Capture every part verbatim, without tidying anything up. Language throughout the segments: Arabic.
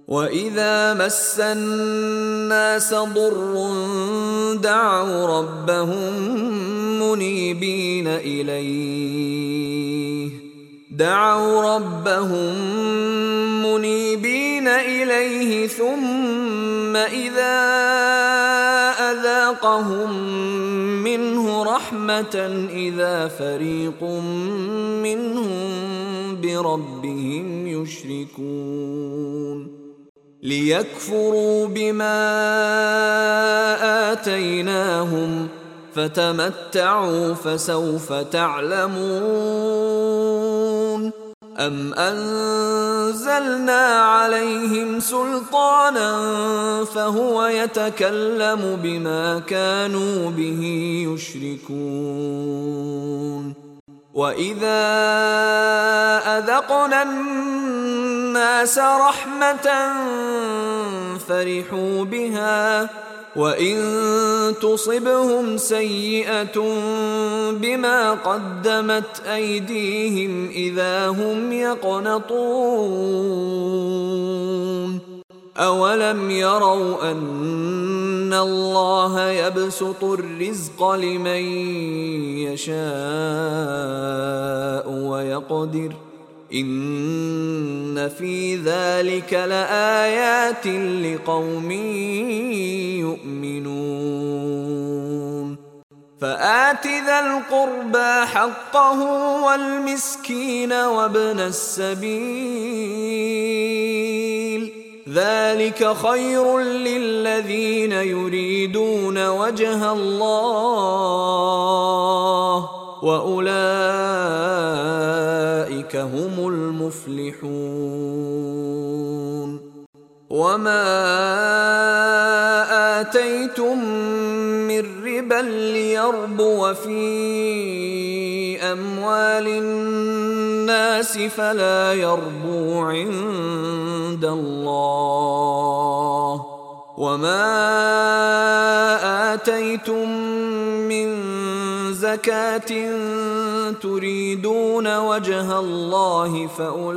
وإذا مس الناس ضر دعوا ربهم منيبين إليه دعوا ربهم منيبين إليه ثم إذا أذاقهم منه رحمة إذا فريق منهم بربهم يشركون ليكفروا بما آتيناهم فتمتعوا فسوف تعلمون أم أنزلنا عليهم سلطانا فهو يتكلم بما كانوا به يشركون وإذا أذقنا الناس رحمة فرحوا بها وإن تصبهم سيئة بما قدمت أيديهم إذا هم يقنطون أولم يروا أن الله يبسط الرزق لمن يشاء ويقدر إن في ذلك لآيات لقوم يؤمنون فآت ذا القربى حقه والمسكين وابن السبيل ذلك خير للذين يريدون وجه الله وأولئك هم المفلحون وما آتيتم من ربا ليربو في أموال الناس فلا يربو عند الله وما آتيتم من زكاة تريدون وجه الله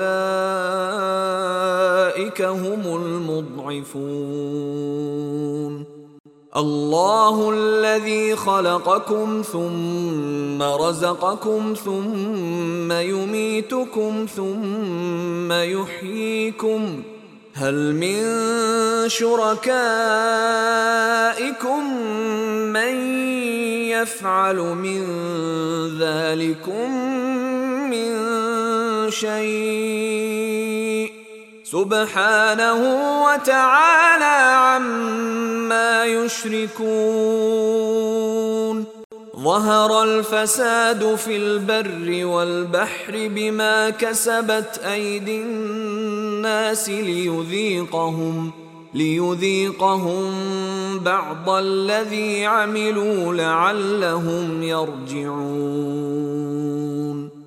فأولئك هم المضعفون الله الذي خلقكم ثم رزقكم ثم يميتكم ثم يحييكم هل من شركائكم من يفعل من ذلكم من شيء سبحانه وتعالى عما يشركون ظهر الفساد في البر والبحر بما كسبت أيدي الناس ليذيقهم ليذيقهم بعض الذي عملوا لعلهم يرجعون